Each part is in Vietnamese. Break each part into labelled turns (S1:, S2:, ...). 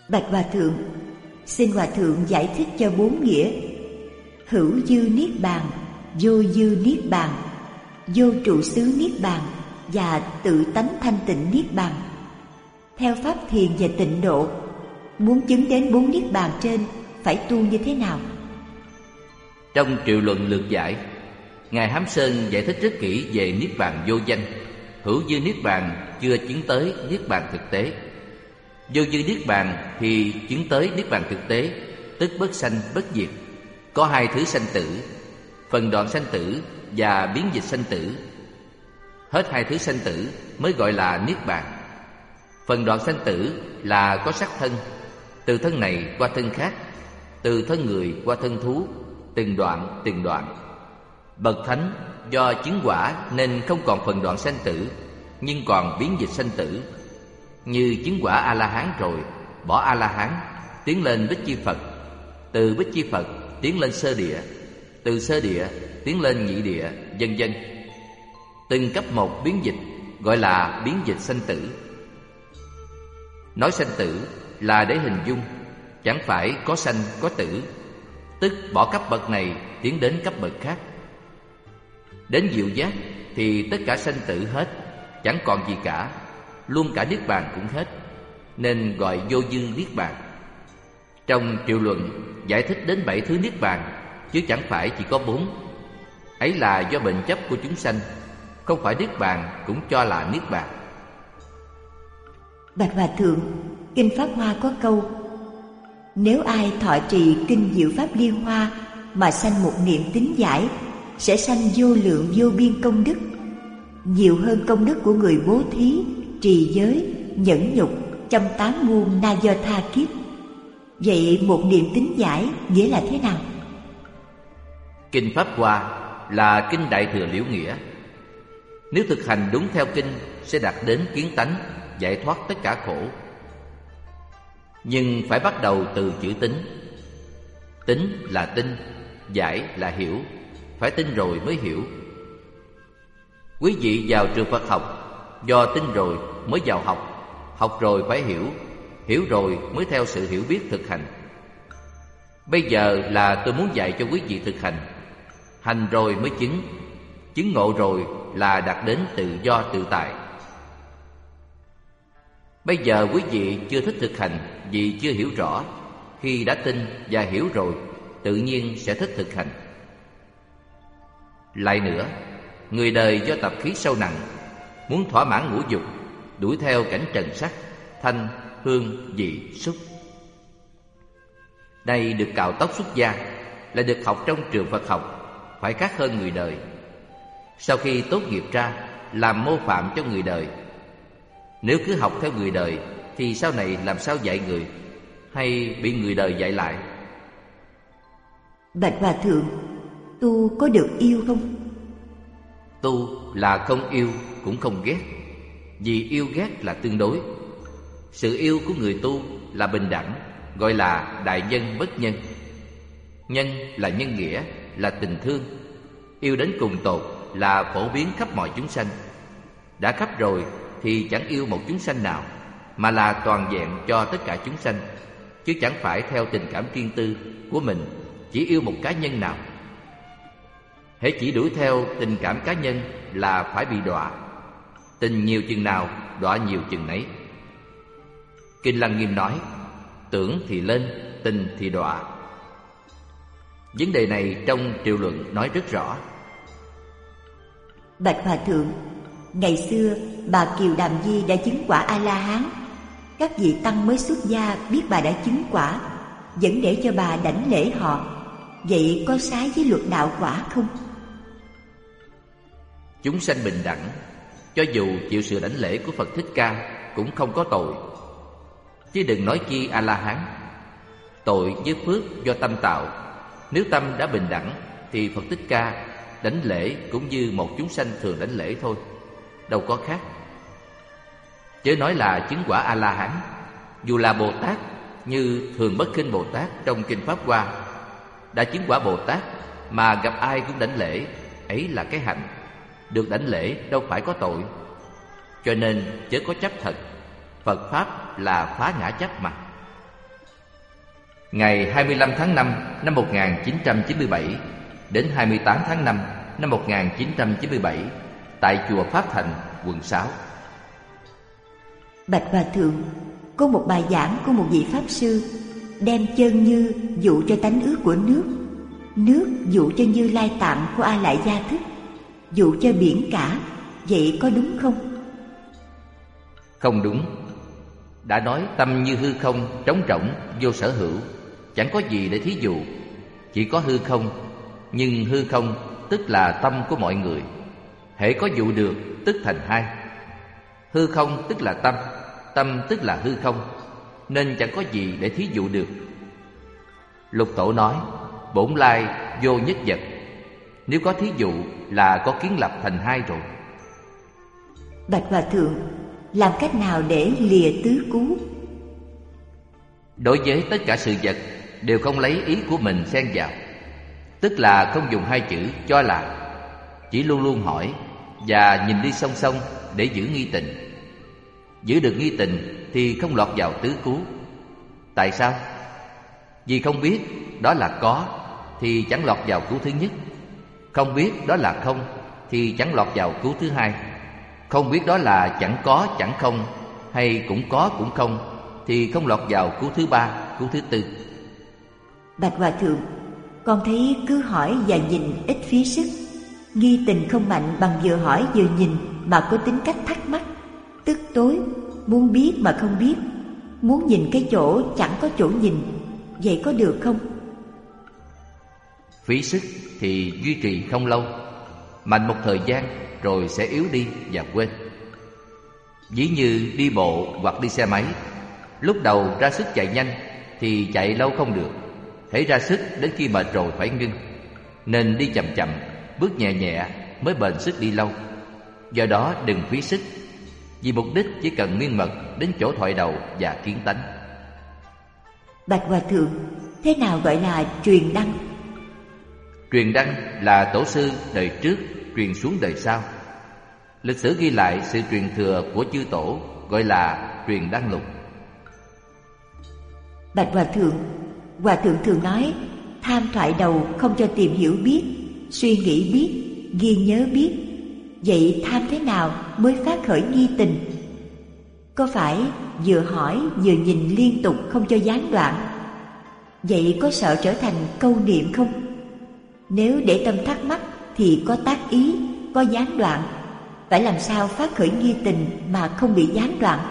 S1: Bạch Hòa Thượng, xin Hòa Thượng giải thích cho bốn nghĩa hữu dư niết bàn, vô dư niết bàn, vô trụ xứ niết bàn và tự tánh thanh tịnh niết bàn. Theo pháp thiền và tịnh độ, muốn chứng đến bốn niết bàn trên phải tu như thế nào?
S2: Trong Triệu Luận Lược Giải, Ngài Hám Sơn giải thích rất kỹ về niết bàn vô danh. Hữu dư niết bàn chưa chứng tới niết bàn thực tế. Vô dư niết bàn thì chứng tới niết bàn thực tế, tức bất sanh bất diệt. Có hai thứ sanh tử: phần đoạn sanh tử và biến dịch sanh tử. Hết hai thứ sanh tử mới gọi là niết bàn. Phần đoạn sanh tử là có sắc thân, từ thân này qua thân khác, từ thân người qua thân thú, từng đoạn từng đoạn. Bậc thánh do chứng quả nên không còn phần đoạn sanh tử, nhưng còn biến dịch sanh tử. Như chứng quả A-la-hán rồi, bỏ A-la-hán, tiến lên Bích Chi Phật, từ Bích Chi Phật tiến lên sơ địa, từ sơ địa tiến lên nhị địa, vân vân. Từng cấp một biến dịch gọi là biến dịch sanh tử. Nói sanh tử là để hình dung, chẳng phải có sanh có tử, tức bỏ cấp bậc này tiến đến cấp bậc khác. Đến diệu giác thì tất cả sanh tử hết, chẳng còn gì cả, luôn cả niết bàn cũng hết, nên gọi vô dư niết bàn. Trong Triệu Luận giải thích đến 7 thứ niết bàn, chứ chẳng phải chỉ có 4. Ấy là do bệnh chấp của chúng sanh, không phải niết bàn cũng cho là niết bàn.
S1: Bạch Hòa Thượng, Kinh Pháp Hoa có câu: nếu ai thọ trì kinh Diệu Pháp Liên Hoa mà sanh một niệm tín giải, sẽ sanh vô lượng vô biên công đức, nhiều hơn công đức của người bố thí, trì giới, nhẫn nhục trong 8 muôn na do tha kiếp. Vậy một niệm tín giải nghĩa là thế nào?
S2: Kinh Pháp Hoa là kinh Đại Thừa Liễu Nghĩa. Nếu thực hành đúng theo kinh sẽ đạt đến kiến tánh, giải thoát tất cả khổ. Nhưng phải bắt đầu từ chữ tín. Tín là tin, giải là hiểu, phải tin rồi mới hiểu. Quý vị vào trường Phật học, do tin rồi mới vào học, học rồi phải hiểu, hiểu rồi mới theo sự hiểu biết thực hành. Bây giờ là tôi muốn dạy cho quý vị thực hành. Hành rồi mới chứng, chứng ngộ rồi là đạt đến tự do tự tại. Bây giờ quý vị chưa thích thực hành vì chưa hiểu rõ. Khi đã tin và hiểu rồi, tự nhiên sẽ thích thực hành. Lại nữa, người đời do tập khí sâu nặng, muốn thỏa mãn ngũ dục, đuổi theo cảnh trần sắc, thanh, hương, vị, xúc. Đây được cạo tóc xuất gia, là được học trong trường Phật học, phải khác hơn người đời. Sau khi tốt nghiệp ra, làm mô phạm cho người đời. Nếu cứ học theo người đời thì sau này làm sao dạy người, hay bị người đời dạy lại?
S1: Bạch Hòa Thượng, tu có được yêu không?
S2: Tu là không yêu cũng không ghét, vì yêu ghét là tương đối. Sự yêu của người tu là bình đẳng, gọi là đại nhân bất nhân. Nhân là nhân nghĩa, là tình thương. Yêu đến cùng tột là phổ biến khắp mọi chúng sanh. Đã khắp rồi thì chẳng yêu một chúng sanh nào, mà là toàn vẹn cho tất cả chúng sanh, chứ chẳng phải theo tình cảm riêng tư của mình chỉ yêu một cá nhân nào. Hễ chỉ đuổi theo tình cảm cá nhân là phải bị đọa. Tình nhiều chừng nào, đọa nhiều chừng nấy. Kinh Lăng Nghiêm nói: tưởng thì lên, tình thì đọa. Vấn đề này trong Triệu Luận nói rất rõ.
S1: Bạch Hòa Thượng, ngày xưa bà Kiều Đàm Di đã chứng quả A-la-hán. Các vị tăng mới xuất gia biết bà đã chứng quả, vẫn để cho bà đảnh lễ họ. Vậy có trái với luật đạo quả không?
S2: Chúng sanh bình đẳng, cho dù chịu sự đảnh lễ của Phật Thích Ca cũng không có tội, chứ đừng nói chi A-la-hán. Tội với phước do tâm tạo. Nếu tâm đã bình đẳng thì Phật Thích Ca đảnh lễ cũng như một chúng sanh thường đảnh lễ thôi, đâu có khác. Chớ nói là chứng quả A-la-hán. Dù là Bồ Tát như Thường Bất Khinh Bồ Tát trong Kinh Pháp Hoa, đã chứng quả Bồ Tát mà gặp ai cũng đảnh lễ, ấy là cái hạnh. Được đảnh lễ đâu phải có tội. Cho nên chớ có chấp thật. Phật Pháp là phá ngã chấp mà. Ngày 25 tháng 5 năm 1997 đến 28 tháng 5 năm 1997 tại chùa Pháp Thành, quận 6.
S1: Bạch Hòa Thượng, có một bài giảng của một vị Pháp Sư đem chân Như dụ cho tánh ước của nước, nước dụ cho Như Lai Tạng của A Lại Gia Thức, dụ cho biển cả. Vậy có đúng không?
S2: Không đúng. Đã nói tâm như hư không, trống rỗng, vô sở hữu, chẳng có gì để thí dụ. Chỉ có hư không, nhưng hư không tức là tâm của mọi người. Hễ có dụ được tức thành hai. Hư không tức là tâm, tâm tức là hư không, nên chẳng có gì để thí dụ được. Lục Tổ nói bổn lai vô nhất vật. Nếu có thí dụ là có kiến lập thành hai rồi.
S1: Bạch Hòa Thượng, làm cách nào để lìa tứ cú?
S2: Đối với tất cả sự vật đều không lấy ý của mình xen vào, tức là không dùng hai chữ cho là, chỉ luôn luôn hỏi và nhìn đi song song để giữ nghi tình. Giữ được nghi tình thì không lọt vào tứ cú. Tại sao? Vì không biết đó là có thì chẳng lọt vào cú thứ nhất. Không biết đó là không thì chẳng lọt vào cú thứ hai. Không biết đó là chẳng có chẳng không, hay cũng có cũng không, thì không lọt vào cú thứ ba, cú thứ tư.
S1: Bạch Hòa Thượng, con thấy cứ hỏi và nhìn ít phí sức. Nghi tình không mạnh bằng vừa hỏi vừa nhìn mà có tính cách thắc mắc, tức tối, muốn biết mà không biết, muốn nhìn cái chỗ chẳng có chỗ nhìn. Vậy có được không?
S2: Phí sức thì duy trì không lâu, mạnh một thời gian rồi sẽ yếu đi và quên. Ví như đi bộ hoặc đi xe máy, lúc đầu ra sức chạy nhanh thì chạy lâu không được. Hễ ra sức đến khi mệt rồi phải ngưng. Nên đi chậm chậm, bước nhẹ nhẹ mới bền sức đi lâu. Do đó đừng phí sức, vì mục đích chỉ cần miên mật đến chỗ thoại đầu và kiến tánh.
S1: Bạch Hòa Thượng, thế nào gọi là truyền đăng?
S2: Truyền đăng là tổ sư đời trước truyền xuống đời sau. Lịch sử ghi lại sự truyền thừa của chư tổ, gọi là truyền đăng lục.
S1: Bạch Hòa Thượng thường nói tham thoại đầu không cho tìm hiểu biết, suy nghĩ biết, ghi nhớ biết. Vậy tham thế nào mới phát khởi nghi tình? Có phải vừa hỏi vừa nhìn liên tục không cho gián đoạn? Vậy có sợ trở thành câu niệm không? Nếu để tâm thắc mắc thì có tác ý, có gián đoạn. Phải làm sao phát khởi nghi tình mà không bị gián đoạn?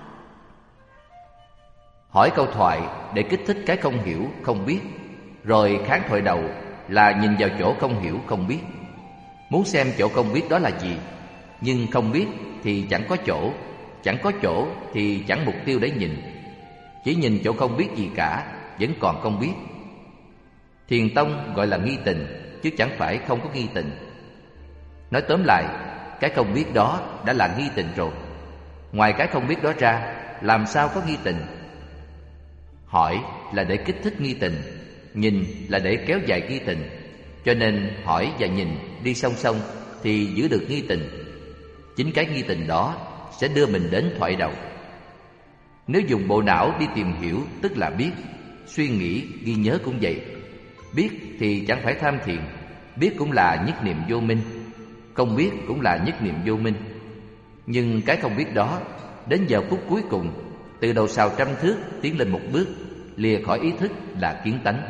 S2: Hỏi câu thoại để kích thích cái không hiểu, không biết, rồi kháng thoại đầu là nhìn vào chỗ không hiểu, không biết. Muốn xem chỗ không biết đó là gì, nhưng không biết thì chẳng có chỗ, chẳng có chỗ thì chẳng mục tiêu để nhìn. Chỉ nhìn chỗ không biết gì cả, vẫn còn không biết. Thiền tông gọi là nghi tình, chứ chẳng phải không có nghi tình. Nói tóm lại, cái không biết đó đã là nghi tình rồi. Ngoài cái không biết đó ra, làm sao có nghi tình? Hỏi là để kích thích nghi tình, nhìn là để kéo dài nghi tình. Cho nên hỏi và nhìn đi song song thì giữ được nghi tình. Chính cái nghi tình đó sẽ đưa mình đến thoại đầu. Nếu dùng bộ não đi tìm hiểu tức là biết, suy nghĩ, ghi nhớ cũng vậy. Biết thì chẳng phải tham thiền, biết cũng là nhất niệm vô minh, không biết cũng là nhất niệm vô minh. Nhưng cái không biết đó, đến giờ phút cuối cùng, từ đầu sào trăm thước tiến lên một bước, lìa khỏi ý thức là kiến tánh.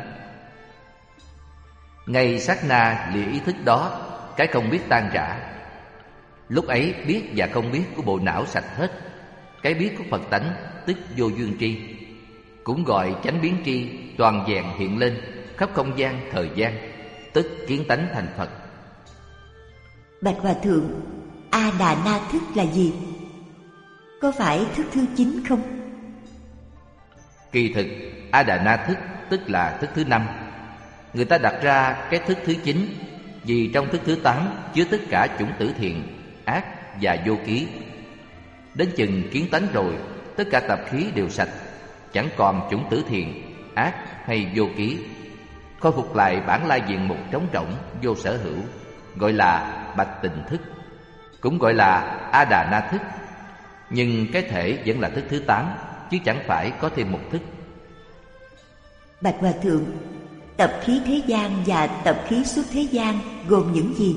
S2: Ngay sát na lìa ý thức đó, cái không biết tan rã. Lúc ấy biết và không biết của bộ não sạch hết. Cái biết của Phật tánh tức vô duyên tri, cũng gọi chánh biến tri, toàn vẹn hiện lên khắp không gian thời gian, tức kiến tánh thành Phật.
S1: Bạch Hòa Thượng, A Đà Na thức là gì? Có phải thức thứ 9 không?
S2: Kỳ thực A Đà Na thức tức là thức thứ 5. Người ta đặt ra cái thức thứ 9 vì trong thức thứ 8 chứa tất cả chủng tử thiện, ác và vô ký. Đến chừng kiến tánh rồi, tất cả tạp khí đều sạch, chẳng còn chủng tử thiện, ác hay vô ký. Khôi phục lại bản lai diện mục trống rỗng, vô sở hữu, gọi là bạch tình thức, cũng gọi là A Đà Na thức. Nhưng cái thể vẫn là thức thứ 8, chứ chẳng phải có thêm một thức.
S1: Bạch Hòa Thượng, tập khí thế gian và tập khí xuất thế gian gồm những gì?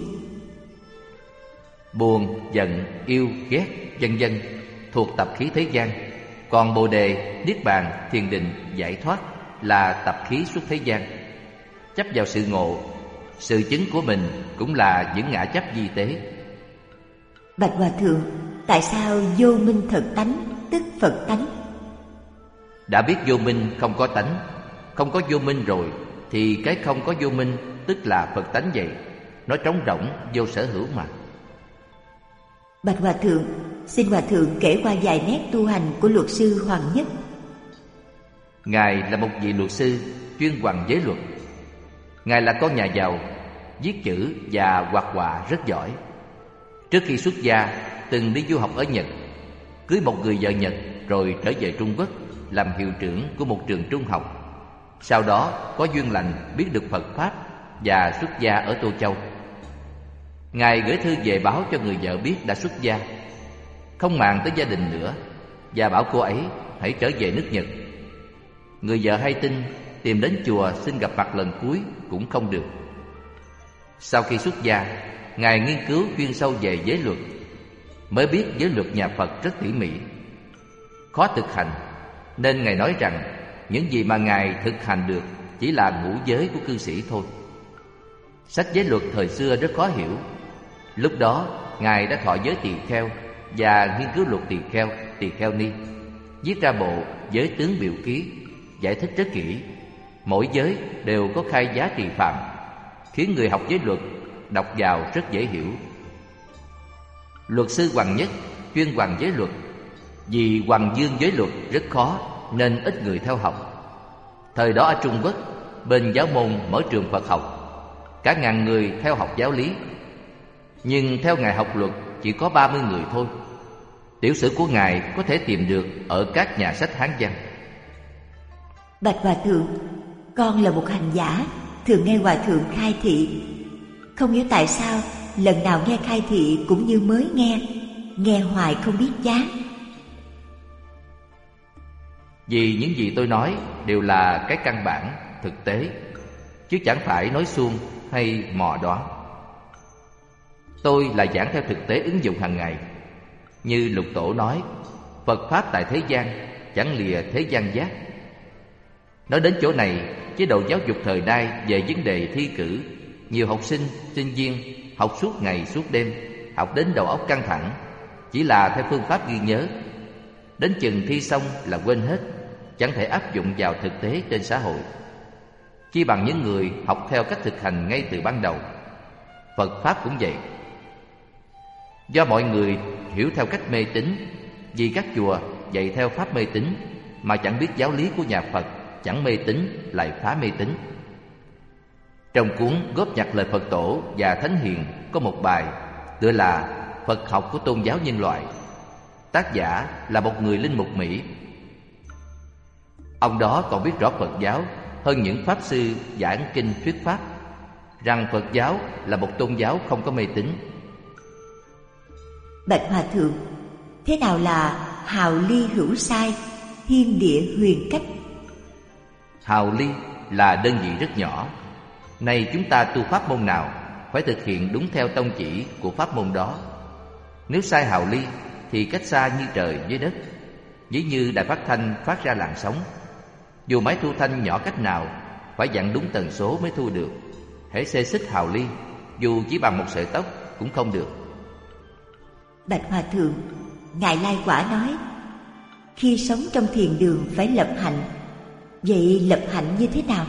S2: Buồn, giận, yêu, ghét, vân vân thuộc tập khí thế gian. Còn Bồ Đề, Niết Bàn, Thiền Định, Giải Thoát là tập khí xuất thế gian. Chấp vào sự ngộ, sự chứng của mình cũng là những ngã chấp vi tế.
S1: Bạch Hòa Thượng, tại sao vô minh thật tánh tức Phật tánh?
S2: Đã biết vô minh không có tánh, không có vô minh rồi thì cái không có vô minh tức là Phật tánh vậy. Nó trống rỗng, vô sở hữu mà.
S1: Bạch Hòa Thượng, xin Hòa Thượng kể qua vài nét tu hành của luật sư Hoàng Nhất.
S2: Ngài là một vị luật sư chuyên hoằng giới luật. Ngài là con nhà giàu, viết chữ và hoạt họa rất giỏi. Trước khi xuất gia, từng đi du học ở Nhật, cưới một người vợ Nhật rồi trở về Trung Quốc làm hiệu trưởng của một trường trung học. Sau đó có duyên lành biết được Phật Pháp và xuất gia ở Tô Châu. Ngài gửi thư về báo cho người vợ biết đã xuất gia, không màng tới gia đình nữa, và bảo cô ấy hãy trở về nước Nhật. Người vợ hay tin, tìm đến chùa xin gặp mặt lần cuối cũng không được. Sau khi xuất gia, Ngài nghiên cứu chuyên sâu về giới luật, mới biết giới luật nhà Phật rất tỉ mỉ, khó thực hành, nên Ngài nói rằng những gì mà Ngài thực hành được chỉ là ngũ giới của cư sĩ thôi. Sách giới luật thời xưa rất khó hiểu. Lúc đó Ngài đã thọ giới tỳ kheo và nghiên cứu luật tỳ kheo ni, viết ra bộ Giới tướng biểu ký, giải thích rất kỹ. Mỗi giới đều có khai giá trị phạm, khiến người học giới luật đọc vào rất dễ hiểu. Luật sư Hoàng Nhất chuyên hoằng giới luật. Vì hoằng dương giới luật rất khó nên ít người theo học. Thời đó ở Trung Quốc, bên giáo môn mở trường Phật học, cả ngàn người theo học giáo lý. Nhưng theo Ngài học luật chỉ có 30 người thôi. Tiểu sử của Ngài có thể tìm được ở các nhà sách Hán văn.
S1: Bạch Hòa Thượng, con là một hành giả, thường nghe Hòa Thượng khai thị. Không hiểu tại sao lần nào nghe khai thị cũng như mới nghe hoài không biết chán.
S2: Vì những gì tôi nói đều là cái căn bản, thực tế, chứ chẳng phải nói suông hay mò đoán. Tôi là giảng theo thực tế ứng dụng hàng ngày. Như Lục Tổ nói, Phật Pháp tại thế gian chẳng lìa thế gian giác. Nói đến chỗ này, chế độ giáo dục thời nay về vấn đề thi cử, nhiều học sinh, sinh viên học suốt ngày suốt đêm, học đến đầu óc căng thẳng, chỉ là theo phương pháp ghi nhớ. Đến chừng thi xong là quên hết, chẳng thể áp dụng vào thực tế trên xã hội. Chi bằng những người học theo cách thực hành ngay từ ban đầu. Phật Pháp cũng vậy. Do mọi người hiểu theo cách mê tín, vì các chùa dạy theo pháp mê tín mà chẳng biết giáo lý của nhà Phật, chẳng mê tín lại phá mê tín. Trong cuốn góp nhặt lời Phật Tổ và Thánh Hiền có một bài tựa là Phật học của tôn giáo nhân loại. Tác giả là một người linh mục Mỹ. Ông đó còn biết rõ Phật giáo hơn những pháp sư giảng kinh thuyết pháp, rằng Phật giáo là một tôn giáo không có mê tín.
S1: Bạch Hòa Thượng, thế nào là hào ly hữu sai, thiên địa huyền cách?
S2: Hào ly là đơn vị rất nhỏ. Này chúng ta tu pháp môn nào phải thực hiện đúng theo tông chỉ của pháp môn đó. Nếu sai hào ly thì cách xa như trời với đất. Ví như đài phát thanh phát ra làn sóng, dù máy thu thanh nhỏ cách nào phải dặn đúng tần số mới thu được. Hễ xê xích hào ly, dù chỉ bằng một sợi tóc cũng không được.
S1: Bạch Hòa Thượng, Ngài Lai Quả nói khi sống trong thiền đường phải lập hạnh. Vậy lập hạnh như thế nào?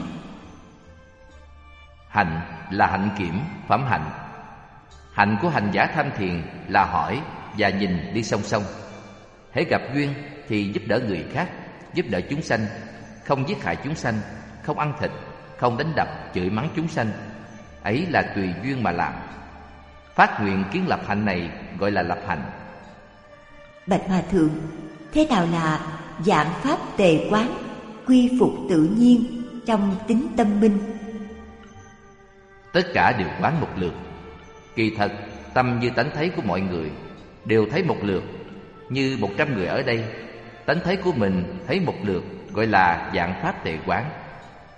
S2: Hạnh là hạnh kiểm, phẩm hạnh. Hạnh của hành giả tham thiền là hỏi và nhìn đi song song. Hễ gặp duyên thì giúp đỡ người khác, giúp đỡ chúng sanh, không giết hại chúng sanh, không ăn thịt, không đánh đập, chửi mắng chúng sanh. Ấy là tùy duyên mà làm. Phát nguyện kiến lập hạnh này gọi là lập hạnh.
S1: Bạch Hòa Thượng, thế nào là dạng pháp tề quán, quy phục tự nhiên trong tính tâm minh?
S2: Tất cả đều quán một lượt. Kỳ thật, tâm như tánh thấy của mọi người đều thấy một lượt. Như 100 người ở đây, tánh thấy của mình thấy một lượt gọi là dạng pháp tề quán.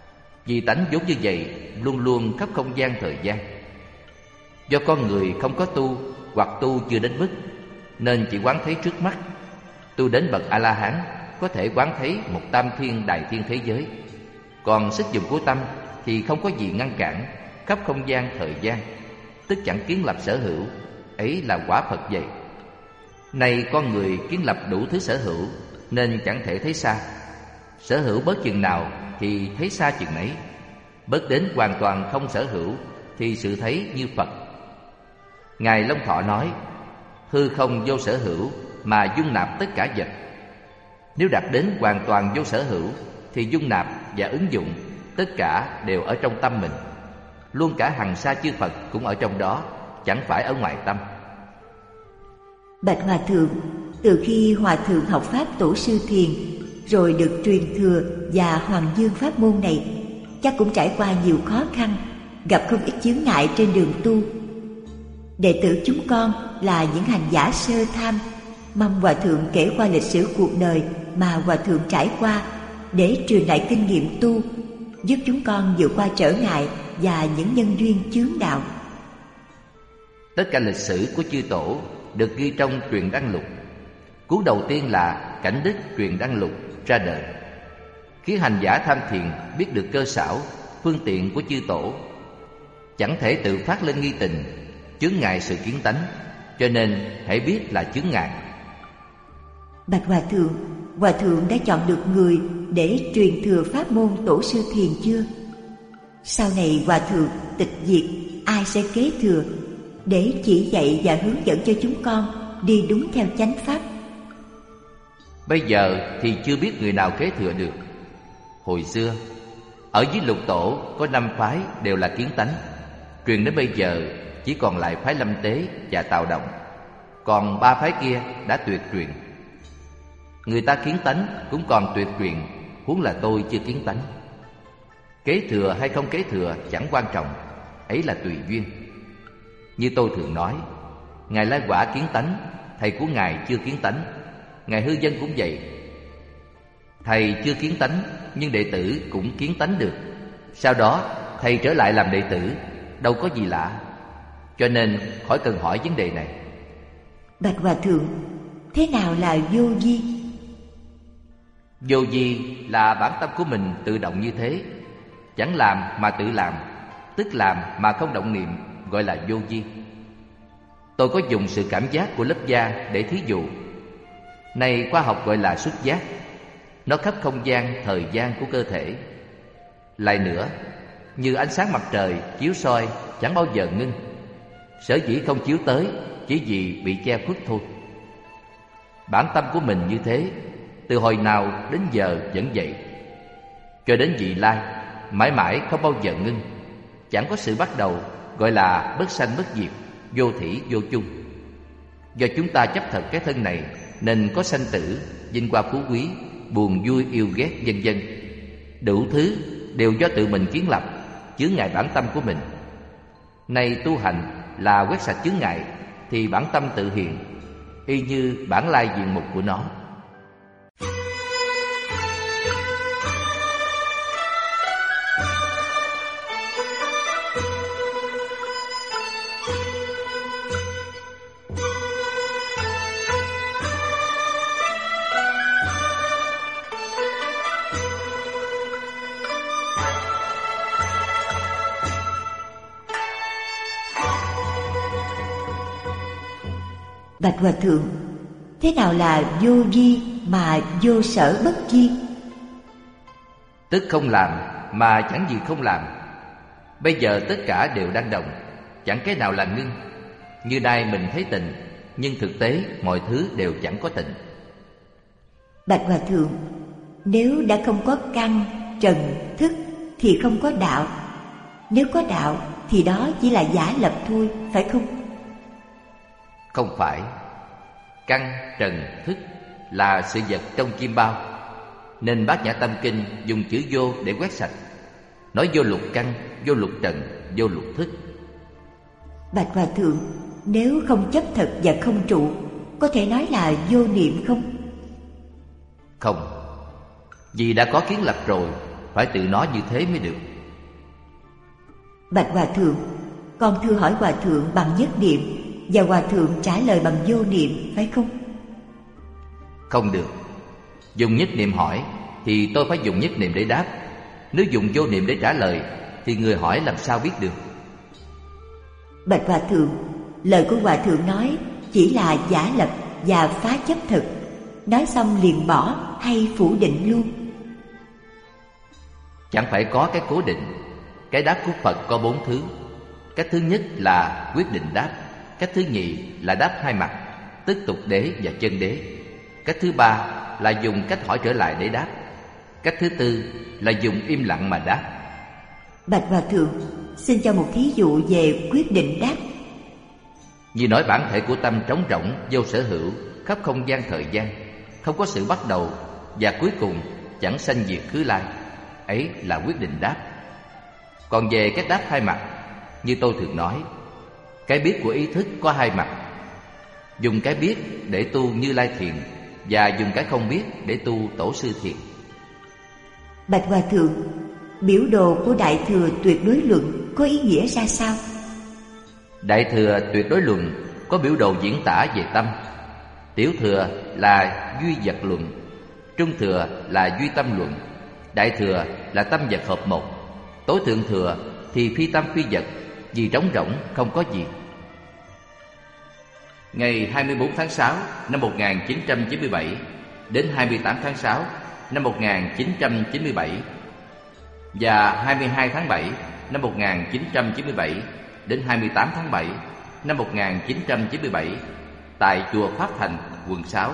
S2: Vì tánh vốn như vậy, luôn luôn khắp không gian thời gian. Do con người không có tu hoặc tu chưa đến mức, nên chỉ quán thấy trước mắt. Tu đến bậc A-la-hán có thể quán thấy một tam thiên đại thiên thế giới. Còn sức dụng của tâm thì không có gì ngăn cản khắp không gian thời gian, tức chẳng kiến lập sở hữu. Ấy là quả Phật vậy. Này con người kiến lập đủ thứ sở hữu, nên chẳng thể thấy xa. Sở hữu bớt chừng nào thì thấy xa chừng nấy. Bớt đến hoàn toàn không sở hữu thì sự thấy như Phật. Ngài Long Thọ nói: hư không vô sở hữu mà dung nạp tất cả vật. Nếu đạt đến hoàn toàn vô sở hữu thì dung nạp và ứng dụng tất cả đều ở trong tâm mình. Luôn cả hằng sa chư Phật cũng ở trong đó, chẳng phải ở ngoài tâm.
S1: Bạch Hòa Thượng, từ khi Hòa Thượng học Pháp Tổ Sư Thiền rồi được truyền thừa và Hoàng Dương pháp môn này, chắc cũng trải qua nhiều khó khăn, gặp không ít chướng ngại trên đường tu. Đệ tử chúng con là những hành giả sơ tham, mong Hòa Thượng kể qua lịch sử cuộc đời mà Hòa Thượng trải qua để truyền lại kinh nghiệm tu, giúp chúng con vượt qua trở ngại và những nhân duyên chướng đạo.
S2: Tất cả lịch sử của chư tổ được ghi trong Truyền Đăng Lục. Cuốn đầu tiên là Cảnh Đức Truyền Đăng Lục ra đời, khiến hành giả tham thiền biết được cơ xảo, phương tiện của chư tổ. Chẳng thể tự phát lên nghi tình, chướng ngại sự kiến tánh, cho nên hãy biết là chướng ngại.
S1: Bạch Hòa Thượng đã chọn được người để truyền thừa pháp môn Tổ Sư Thiền chưa? Sau này Hòa Thượng tịch diệt, ai sẽ kế thừa để chỉ dạy và hướng dẫn cho chúng con đi đúng theo chánh pháp?
S2: Bây giờ thì chưa biết người nào kế thừa được. Hồi xưa, ở dưới Lục Tổ có 5 phái đều là kiến tánh. Truyền đến bây giờ chỉ còn lại phái Lâm Tế và Tào Động. Còn 3 phái kia đã tuyệt truyền. Người ta kiến tánh cũng còn tuyệt truyền, huống là tôi chưa kiến tánh. Kế thừa hay không kế thừa chẳng quan trọng, ấy là tùy duyên. Như tôi thường nói, Ngài Lai Quả kiến tánh, thầy của Ngài chưa kiến tánh. Ngài Hư Dân cũng vậy. Thầy chưa kiến tánh, nhưng đệ tử cũng kiến tánh được. Sau đó thầy trở lại làm đệ tử, đâu có gì lạ. Cho nên khỏi cần hỏi vấn đề này.
S1: Bạch Hòa Thượng, thế nào là vô vi?
S2: Vô vi là bản tâm của mình tự động như thế, chẳng làm mà tự làm, tức làm mà không động niệm, gọi là vô vi. Tôi có dùng sự cảm giác của lớp da để thí dụ. Này khoa học gọi là xuất giác. Nó khắp không gian, thời gian của cơ thể. Lại nữa, như ánh sáng mặt trời chiếu soi chẳng bao giờ ngưng. Sở dĩ không chiếu tới chỉ vì bị che khuất thôi. Bản tâm của mình như thế, từ hồi nào đến giờ vẫn vậy, cho đến vị lai, mãi mãi không bao giờ ngưng. Chẳng có sự bắt đầu, gọi là bất sanh bất diệt, vô thủy vô chung. Do chúng ta chấp thật cái thân này nên có sanh tử, vinh hoa phú quý, buồn vui yêu ghét vân vân. Đủ thứ đều do tự mình kiến lập, chướng ngại bản tâm của mình. Này tu hành là quét sạch chướng ngại, thì bản tâm tự hiện, y như bản lai diện mục của nó.
S1: Bạch Hòa Thượng, thế nào là vô vi mà vô sở bất vi?
S2: Tức không làm mà chẳng gì không làm. Bây giờ tất cả đều đang động, chẳng cái nào là ngưng. Như nay mình thấy tịnh, nhưng thực tế mọi thứ đều chẳng có tịnh.
S1: Bạch Hòa Thượng, nếu đã không có căn, trần, thức thì không có đạo. Nếu có đạo thì đó chỉ là giả lập thôi, phải không?
S2: Không phải. Căn, trần, thức là sự vật trong kim bao, nên Bát Nhã Tâm Kinh dùng chữ vô để quét sạch. Nói vô lục căn, vô lục trần, vô lục thức.
S1: Bạch Hòa Thượng, nếu không chấp thật và không trụ, có thể nói là vô niệm không?
S2: Không. Vì đã có kiến lập rồi, phải tự nói như thế mới được.
S1: Bạch Hòa Thượng, con thưa hỏi Hòa Thượng bằng nhất niệm, và Hòa Thượng trả lời bằng vô niệm, phải không?
S2: Không được. Dùng nhất niệm hỏi thì tôi phải dùng nhất niệm để đáp. Nếu dùng vô niệm để trả lời thì người hỏi làm sao biết được?
S1: Bạch Hòa Thượng, lời của Hòa Thượng nói chỉ là giả lập và phá chấp thực. Nói xong liền bỏ hay phủ định luôn?
S2: Chẳng phải có cái cố định. Cái đáp của Phật có 4 thứ. Cách thứ nhất là quyết định đáp. Cách thứ nhì là đáp hai mặt, tức tục đế và chân đế. Cách thứ ba là dùng cách hỏi trở lại để đáp. Cách thứ tư là dùng im lặng mà đáp.
S1: Bạch Hòa Thượng, xin cho một thí dụ về quyết định đáp.
S2: Như nói bản thể của tâm trống rỗng, vô sở hữu, khắp không gian thời gian, không có sự bắt đầu và cuối cùng chẳng sanh diệt khứ lai. Ấy là quyết định đáp. Còn về cách đáp hai mặt, như tôi thường nói, cái biết của ý thức có hai mặt. Dùng cái biết để tu Như Lai Thiền, và dùng cái không biết để tu Tổ Sư Thiền.
S1: Bạch Hòa Thượng, biểu đồ của Đại Thừa Tuyệt Đối Luận có ý nghĩa ra sao?
S2: Đại Thừa Tuyệt Đối Luận có biểu đồ diễn tả về tâm. Tiểu Thừa là duy vật luận, Trung Thừa là duy tâm luận, Đại Thừa là tâm vật hợp một, Tối Thượng Thừa thì phi tâm phi vật, vì trống rỗng không có gì. Ngày 24 tháng 6 năm 1997 đến 28 tháng 6 năm 1997 và 22 tháng 7 năm 1997 đến 28 tháng 7 năm 1997 tại chùa Pháp Thành, quận 6.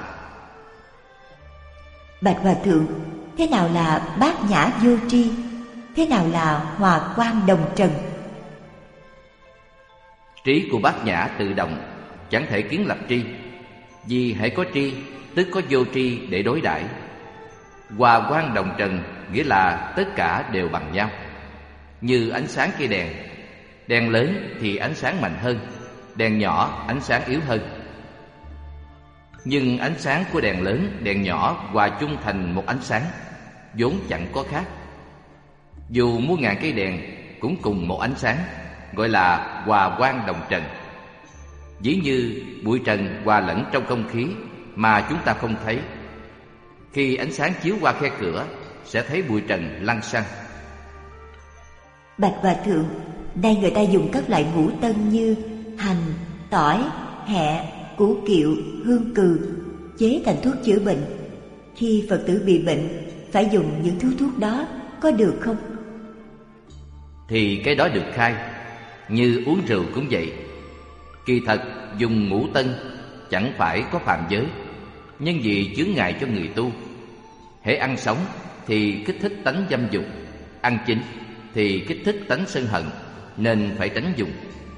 S1: Bạch Hòa Thượng, thế nào là bát nhã vô tri? Thế nào là hòa quang đồng trần?
S2: Trí của bát nhã tự động, chẳng thể kiến lập tri. Vì hễ có tri, tức có vô tri để đối đãi. Hòa quang đồng trần nghĩa là tất cả đều bằng nhau. Như ánh sáng cây đèn, đèn lớn thì ánh sáng mạnh hơn, đèn nhỏ ánh sáng yếu hơn. Nhưng ánh sáng của đèn lớn, đèn nhỏ hòa chung thành một ánh sáng, vốn chẳng có khác. Dù muôn ngàn cây đèn cũng cùng một ánh sáng, gọi là hòa quang đồng trần. Ví như bụi trần hòa lẫn trong không khí mà chúng ta không thấy. Khi ánh sáng chiếu qua khe cửa, sẽ thấy bụi trần lăn xăng.
S1: Bạch Hòa Thượng, nay người ta dùng các loại ngũ tân như hành, tỏi, hẹ, củ kiệu, hương cừ chế thành thuốc chữa bệnh. Khi Phật tử bị bệnh, phải dùng những thứ thuốc đó, có được không?
S2: Thì cái đó được khai. Như uống rượu cũng vậy. Kỳ thật dùng ngũ tân chẳng phải có phạm giới, nhưng vì chướng ngại cho người tu. Hễ ăn sống thì kích thích tánh dâm dục, ăn chín thì kích thích tánh sân hận, nên phải tránh dùng.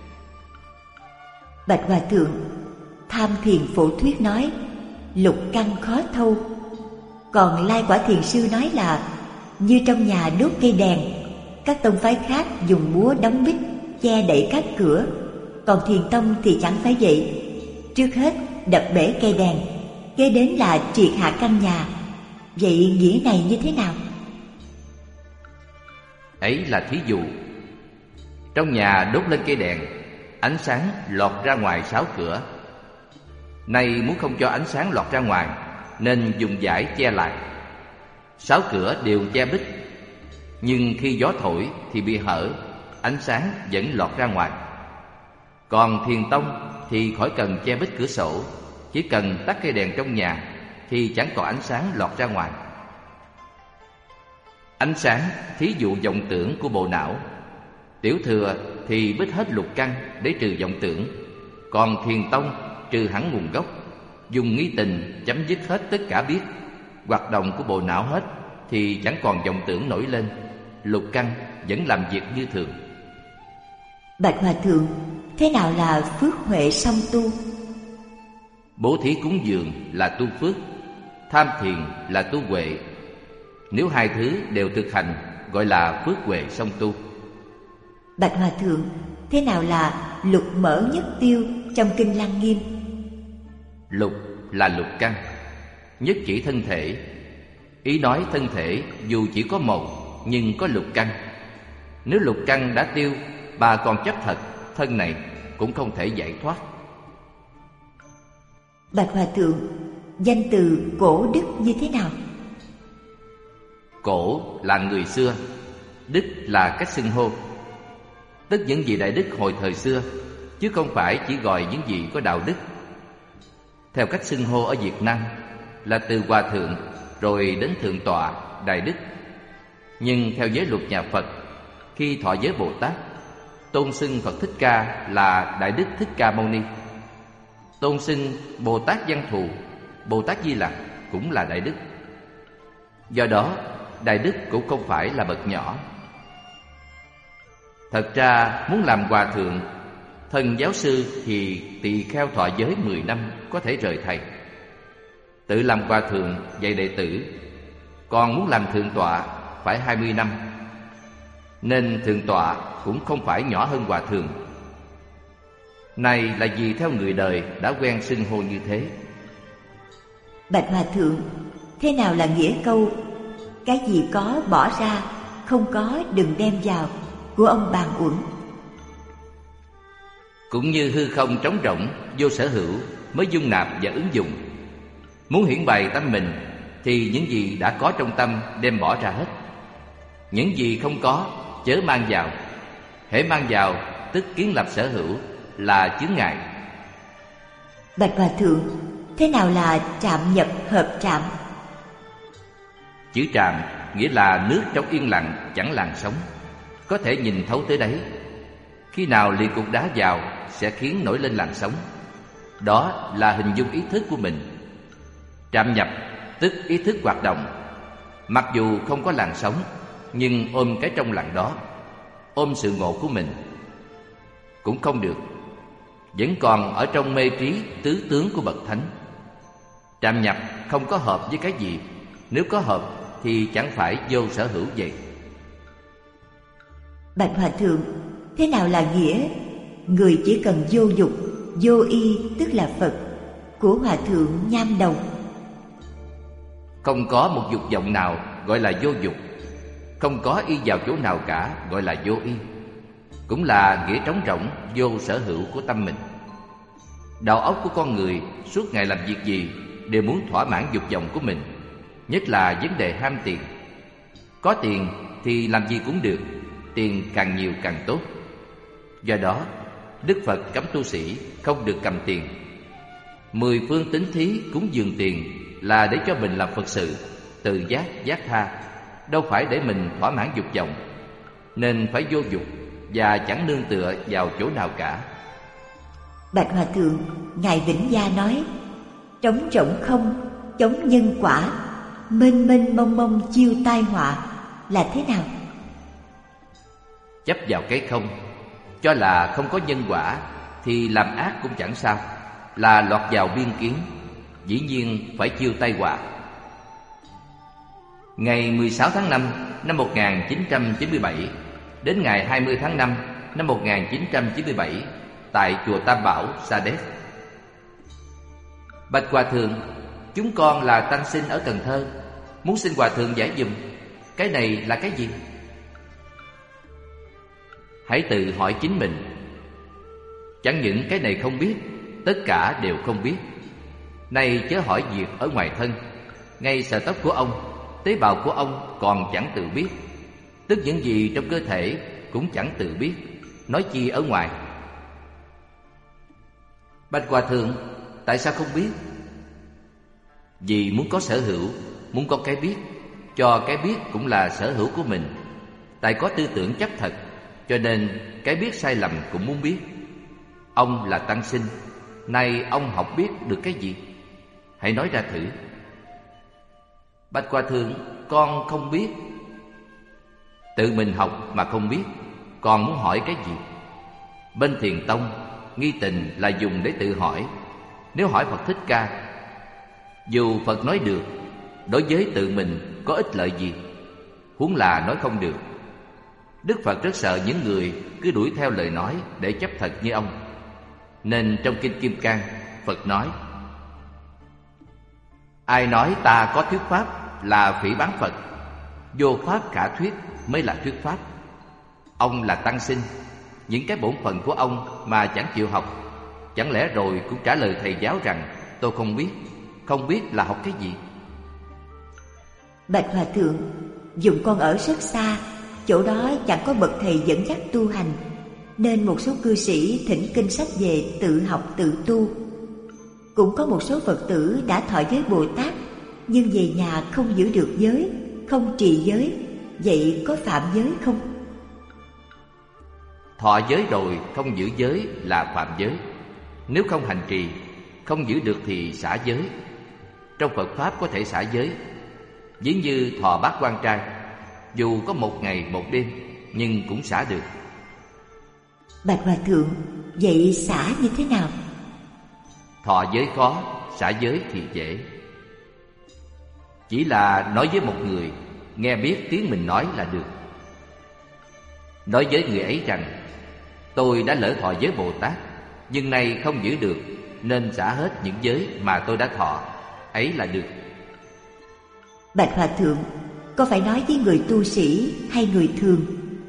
S1: Bạch Hòa Thượng, Tham Thiền Phổ Thuyết nói lục căn khó thâu. Còn Lai Quả Thiền Sư nói là như trong nhà đốt cây đèn. Các tông phái khác dùng búa đóng bích, che đậy các cửa. Còn Thiền Tông thì chẳng phải vậy. Trước hết đập bể cây đèn, kế đến là triệt hạ căn nhà. Vậy nghĩa này như thế nào?
S2: Ấy là thí dụ. Trong nhà đốt lên cây đèn, ánh sáng lọt ra ngoài 6 cửa. Nay muốn không cho ánh sáng lọt ra ngoài, nên dùng vải che lại. 6 cửa đều che bích, nhưng khi gió thổi thì bị hở, ánh sáng vẫn lọt ra ngoài. Còn Thiền Tông thì khỏi cần che bích cửa sổ, chỉ cần tắt cây đèn trong nhà thì chẳng còn ánh sáng lọt ra ngoài. Ánh sáng thí dụ vọng tưởng của bộ não. Tiểu Thừa thì bích hết lục căn để trừ vọng tưởng. Còn Thiền Tông trừ hẳn nguồn gốc, dùng nghi tình chấm dứt hết tất cả biết. Hoạt động của bộ não hết thì chẳng còn vọng tưởng nổi lên, lục căn vẫn làm việc như thường.
S1: Bạch Hòa Thượng, thế nào là phước huệ song tu?
S2: Bố thí cúng dường là tu phước, tham thiền là tu huệ. Nếu hai thứ đều thực hành, gọi là phước huệ song tu.
S1: Bạch Hòa Thượng, thế nào là lục mở nhất tiêu trong Kinh Lăng Nghiêm?
S2: Lục là lục căn, nhất chỉ thân thể. Ý nói thân thể dù chỉ có một, nhưng có lục căn. Nếu lục căn đã tiêu, mà còn chấp thật thân này cũng không thể giải thoát.
S1: Bạch Hòa Thượng, danh từ cổ đức như thế nào?
S2: Cổ là người xưa, đức là cách xưng hô. Tức những vị đại đức hồi thời xưa, chứ không phải chỉ gọi những vị có đạo đức. Theo cách xưng hô ở Việt Nam là từ Hòa Thượng rồi đến Thượng Tọa, Đại Đức. Nhưng theo giới luật nhà Phật, khi thọ giới Bồ Tát, tôn xưng Phật Thích Ca là Đại Đức Thích Ca Mâu Ni. Tôn xưng Bồ Tát Văn Thù, Bồ Tát Di Lặc cũng là Đại Đức. Do đó, Đại Đức cũng không phải là bậc nhỏ. Thật ra muốn làm Hòa Thượng, thân giáo sư thì tỳ kheo thọ giới 10 năm có thể rời thầy. Tự làm Hòa Thượng dạy đệ tử, còn muốn làm Thượng Tọa phải 20 năm. Nên Thượng Tọa cũng không phải nhỏ hơn Hòa Thượng. Này là vì theo người đời đã quen xưng hô như thế.
S1: Bạch Hòa Thượng, thế nào là nghĩa câu cái gì có bỏ ra, không có đừng đem vào của ông Bàn Uẩn?
S2: Cũng như hư không trống rỗng, vô sở hữu mới dung nạp và ứng dụng. Muốn hiển bày tâm mình thì những gì đã có trong tâm đem bỏ ra hết. Những gì không có chớ mang vào. Hễ mang vào tức kiến lập sở hữu, là chướng ngại.
S1: Bạch Hòa Thượng, thế nào là trạm nhập hợp trạm?
S2: Chữ trạm nghĩa là nước trong yên lặng chẳng làn sóng, có thể nhìn thấu tới đấy. Khi nào liệt cục đá vào sẽ khiến nổi lên làn sóng. Đó là hình dung ý thức của mình. Trạm nhập tức ý thức hoạt động. Mặc dù không có làn sóng, nhưng ôm cái trong lặng đó, ôm sự ngộ của mình cũng không được. Vẫn còn ở trong mê trí tứ tướng của bậc thánh. Trạm nhập không có hợp với cái gì. Nếu có hợp thì chẳng phải vô sở hữu vậy.
S1: Bạch Hòa Thượng, thế nào là nghĩa người chỉ cần vô dục, vô y tức là Phật của Hòa Thượng Nham Đồng?
S2: Không có một dục vọng nào gọi là vô dục. Không có y vào chỗ nào cả gọi là vô y. Cũng là nghĩa trống rỗng, vô sở hữu của tâm mình. Đầu óc của con người suốt ngày làm việc gì đều muốn thỏa mãn dục vọng của mình, nhất là vấn đề ham tiền. Có tiền thì làm gì cũng được, tiền càng nhiều càng tốt. Do đó, Đức Phật cấm tu sĩ không được cầm tiền. 10 phương tín thí cúng dường tiền là để cho mình làm Phật sự, tự giác, giác tha, đâu phải để mình thỏa mãn dục vọng. Nên phải vô dục và chẳng nương tựa vào chỗ nào cả.
S1: Bạch Hòa Thượng, Ngài Vĩnh Gia nói trống rỗng không, chống nhân quả, mênh mênh mông mông chiêu tai họa là thế nào?
S2: Chấp vào cái không, cho là không có nhân quả thì làm ác cũng chẳng sao, là lọt vào biên kiến, dĩ nhiên phải chiêu tai họa. Ngày 16 tháng 5 năm 1997 đến ngày 20 tháng 5 năm 1997 tại chùa Tam Bảo, Sa Đéc. Bạch Hòa Thượng, chúng con là tăng sinh ở Cần Thơ, muốn xin Hòa Thượng giải dùm, cái này là cái gì? Hãy tự hỏi chính mình. Chẳng những cái này không biết, tất cả đều không biết. Nay chớ hỏi việc ở ngoài thân, ngay sợi tóc của ông, tế bào của ông còn chẳng tự biết. Tức những gì trong cơ thể cũng chẳng tự biết, nói chi ở ngoài. Bạch Hòa Thượng, tại sao không biết? Vì muốn có sở hữu, muốn có cái biết, cho cái biết cũng là sở hữu của mình. Tại có tư tưởng chấp thật, cho nên cái biết sai lầm cũng muốn biết. Ông là tăng sinh, nay ông học biết được cái gì? Hãy nói ra thử. Bạch Hòa Thượng, con không biết. Tự mình học mà không biết, còn muốn hỏi cái gì? Bên Thiền Tông, nghi tình là dùng để tự hỏi. Nếu hỏi Phật Thích Ca, dù Phật nói được, đối với tự mình có ích lợi gì? Huống là nói không được. Đức Phật rất sợ những người cứ đuổi theo lời nói để chấp thật như ông. Nên trong Kinh Kim Cang, Phật nói: ai nói ta có thuyết pháp là phỉ báng Phật, vô pháp khả thuyết mới là thuyết pháp. Ông là tăng sinh, những cái bổn phận của ông mà chẳng chịu học. Chẳng lẽ rồi cũng trả lời thầy giáo rằng tôi không biết là học cái gì?
S1: Bạch Hòa Thượng, dùng con ở rất xa, chỗ đó chẳng có bậc thầy dẫn dắt tu hành, nên một số cư sĩ thỉnh kinh sách về tự học tự tu. Cũng có một số Phật tử đã thọ giới Bồ Tát, nhưng về nhà không giữ được giới, không trì giới, vậy có phạm giới không?
S2: Thọ giới rồi không giữ giới là phạm giới. Nếu không hành trì, không giữ được thì xả giới. Trong Phật Pháp có thể xả giới. Ví như thọ bát quan trai, dù có 1 ngày 1 đêm nhưng cũng xả được.
S1: Bạch Hòa Thượng, vậy xả như thế nào?
S2: Thọ giới khó, xả giới thì dễ. Chỉ là nói với một người nghe biết tiếng mình nói là được. Nói với người ấy rằng tôi đã lỡ thọ giới Bồ Tát, nhưng nay không giữ được, nên xả hết những giới mà tôi đã thọ, ấy là được.
S1: Bạch Hòa Thượng, có phải nói với người tu sĩ hay người thường?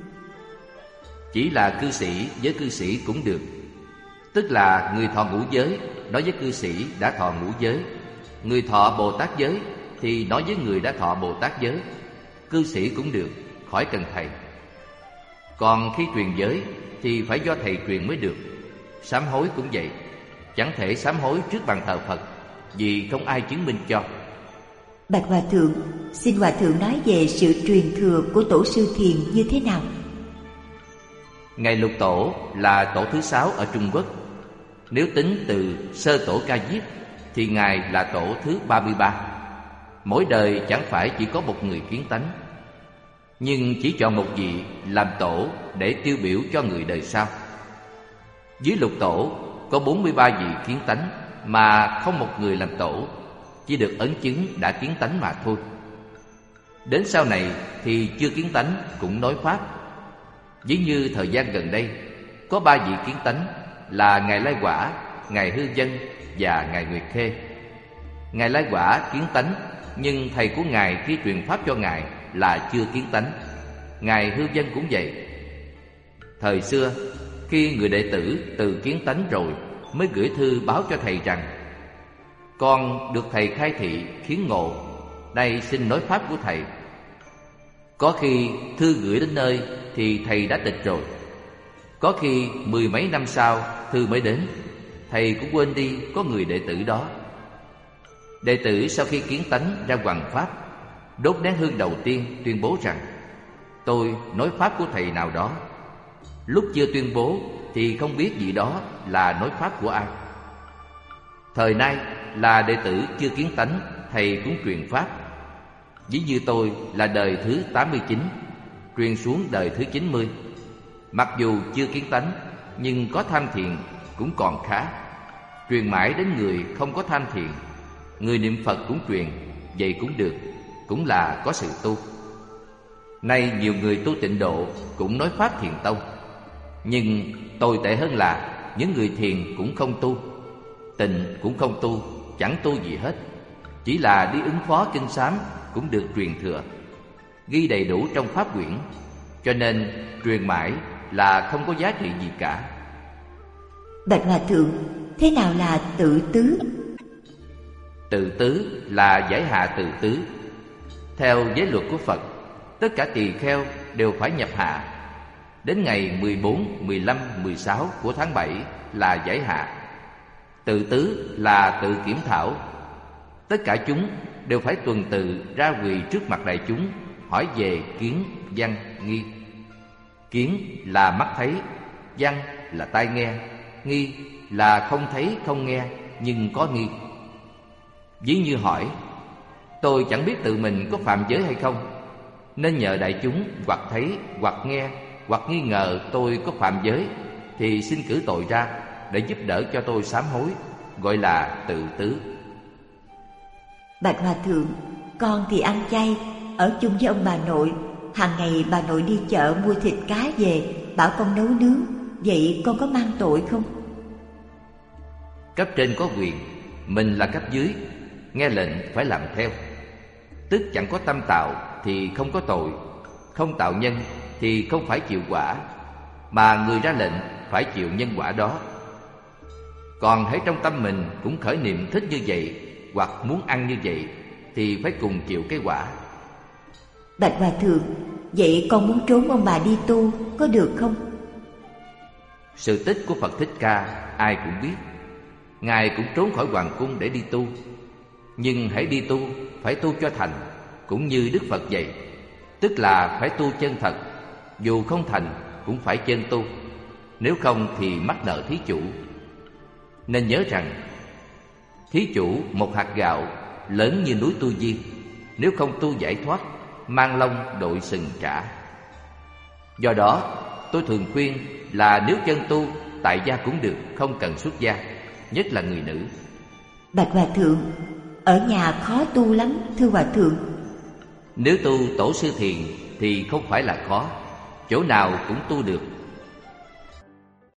S2: Chỉ là cư sĩ với cư sĩ cũng được. Tức là người thọ ngũ giới nói với cư sĩ đã thọ ngũ giới, người thọ Bồ Tát giới thì nói với người đã thọ Bồ Tát giới. Cư sĩ cũng được, khỏi cần thầy. Còn khi truyền giới thì phải do thầy truyền mới được. Sám hối cũng vậy, chẳng thể sám hối trước bàn thờ Phật, vì không ai chứng minh cho.
S1: Bạch Hòa Thượng, xin Hòa Thượng nói về sự truyền thừa của Tổ sư Thiền như thế nào?
S2: Ngài Lục Tổ là tổ thứ 6 ở Trung Quốc. Nếu tính từ sơ tổ Ca Diếp thì Ngài là tổ thứ 33. Mỗi đời chẳng phải chỉ có một người kiến tánh, nhưng chỉ chọn một vị làm tổ để tiêu biểu cho người đời sau. Dưới Lục Tổ có 43 vị kiến tánh mà không một người làm tổ, chỉ được ấn chứng đã kiến tánh mà thôi. Đến sau này thì chưa kiến tánh cũng nói Pháp. Ví như thời gian gần đây có 3 vị kiến tánh là Ngài Lai Quả, Ngài Hư Dân và Ngài Nguyệt Khê. Ngài Lai Quả kiến tánh, nhưng thầy của Ngài khi truyền Pháp cho Ngài là chưa kiến tánh. Ngài Hư Dân cũng vậy. Thời xưa, khi người đệ tử từ kiến tánh rồi mới gửi thư báo cho thầy rằng con được thầy khai thị khiến ngộ, đây xin nói Pháp của thầy. Có khi thư gửi đến nơi thì thầy đã tịch rồi. Có khi 10 mấy năm sau thư mới đến, thầy cũng quên đi có người đệ tử đó. Đệ tử sau khi kiến tánh ra hoằng Pháp, đốt nén hương đầu tiên tuyên bố rằng tôi nói Pháp của thầy nào đó. Lúc chưa tuyên bố thì không biết vị đó là nói Pháp của ai. Thời nay là đệ tử chưa kiến tánh, thầy cũng truyền Pháp. Ví như tôi là đời thứ 89, truyền xuống đời thứ 90. Mặc dù chưa kiến tánh, nhưng có tham thiền cũng còn khá. Truyền mãi đến người không có tham thiền. Người niệm Phật cũng truyền, vậy cũng được, cũng là có sự tu. Nay nhiều người tu Tịnh Độ cũng nói Pháp Thiền Tông. Nhưng tồi tệ hơn là những người thiền cũng không tu, tịnh cũng không tu, chẳng tu gì hết. Chỉ là đi ứng phó kinh sám cũng được truyền thừa, ghi đầy đủ trong pháp quyển, cho nên truyền mãi là không có giá trị gì cả.
S1: Bạch Hòa Thượng, thế nào là tự tứ?
S2: Tự tứ là giải hạ tự tứ. Theo giới luật của Phật, tất cả tỳ kheo đều phải nhập hạ. Đến ngày 14, 15, 16 của tháng 7 là giải hạ. Tự tứ là tự kiểm thảo. Tất cả chúng đều phải tuần tự ra quỳ trước mặt đại chúng, hỏi về kiến, văn, nghi. Kiến là mắt thấy, văn là tai nghe, nghi là không thấy không nghe nhưng có nghi. Ví như hỏi, tôi chẳng biết tự mình có phạm giới hay không, nên nhờ đại chúng hoặc thấy, hoặc nghe, hoặc nghi ngờ tôi có phạm giới, thì xin cử tội ra để giúp đỡ cho tôi sám hối, gọi là tự tứ.
S1: Bạch Hòa Thượng, con thì ăn chay, ở chung với ông bà nội. Hàng ngày bà nội đi chợ mua thịt cá về, bảo con nấu nướng. Vậy con có mang tội không?
S2: Cấp trên có quyền, mình là cấp dưới, nghe lệnh phải làm theo. Tức chẳng có tâm tạo thì không có tội, không tạo nhân thì không phải chịu quả. mà người ra lệnh phải chịu nhân quả đó. Còn hãy trong tâm mình cũng khởi niệm thích như vậy hoặc muốn ăn như vậy thì phải cùng chịu cái quả.
S1: Bạch Hòa Thượng, vậy con muốn trốn ông bà đi tu có được không?
S2: Sự tích của Phật Thích Ca ai cũng biết. Ngài cũng trốn khỏi hoàng cung để đi tu. Nhưng hãy đi tu, phải tu cho thành, cũng như Đức Phật dạy, tức là phải tu chân thật. Dù không thành cũng phải chân tu, nếu không thì mắc nợ thí chủ. Nên nhớ rằng thí chủ một hạt gạo lớn như núi Tu Di, nếu không tu giải thoát, mang lông đội sừng trả. Do đó tôi thường khuyên là nếu chân tu, tại gia cũng được, không cần xuất gia, nhất là người nữ.
S1: Bạch Hòa Thượng, ở nhà khó tu lắm thưa Hòa Thượng.
S2: Nếu tu tổ sư thiền thì không phải là khó, chỗ nào cũng tu được.